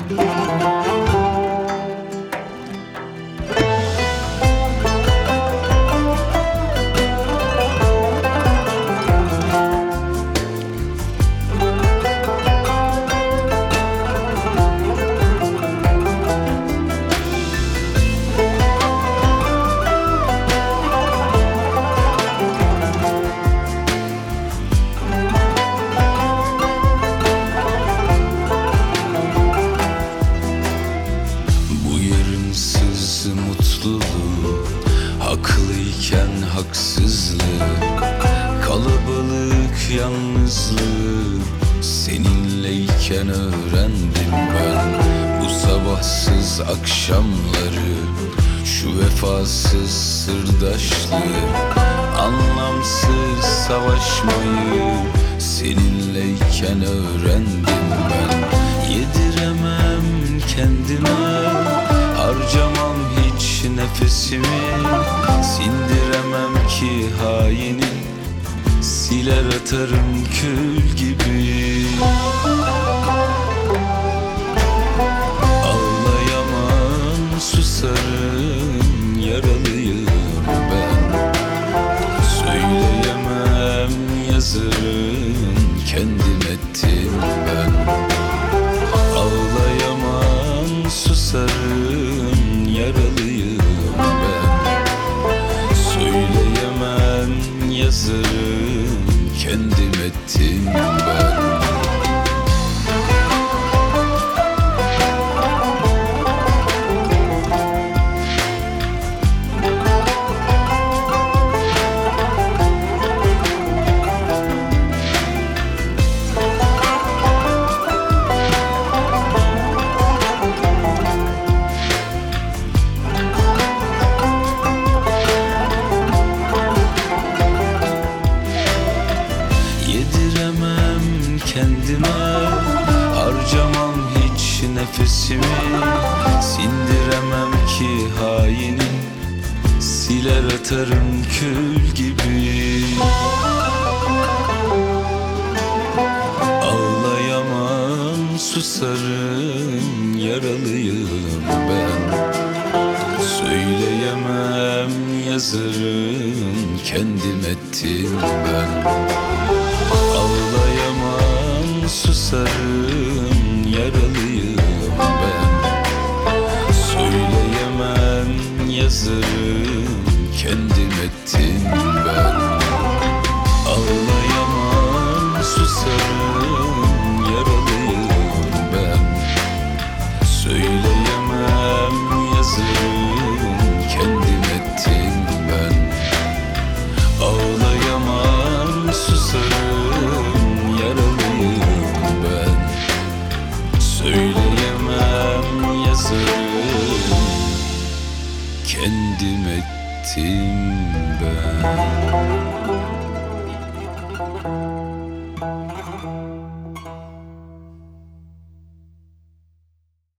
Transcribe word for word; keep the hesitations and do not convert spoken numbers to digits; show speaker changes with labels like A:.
A: Mutluluğu, haklıyken haksızlığı, kalabalık yalnızlığı seninleyken öğrendim ben. Bu sabahsız akşamları, şu vefasız sırdaşlığı, anlamsız savaşmayı seninleyken öğrendim ben. Yediremem kendime, harcamam hiç nefesimi, sindiremem ki haini, siler atarım kül gibi. Ağlayamam, susarım, yaralıyım ben. Söyleyemem, yazarım, kendim ettim ben. Ağlayamam, susarım, yaralıyım ben. Söyleyemem, yazarım, kendim ettim ben. Yediremem kendime, harcamam hiç nefesimi, sindiremem ki haini, siler atarım kül gibi. Ağlayamam, susarım, yaralıyım ben. Söyleyemem, yazarım, kendim ettim ben. Ağlayamam, susarım, yaralıyım ben. Söyleyemem, yazarım, kendim ettim ben. Ağlayamam, susarım, yaralıyım ben. Söyleyemem, yazarım, kendim ettim ben. Ağlayamam, susarım, yaralıyım ben. Söyleyemem, yazarım, kendim ettim ben.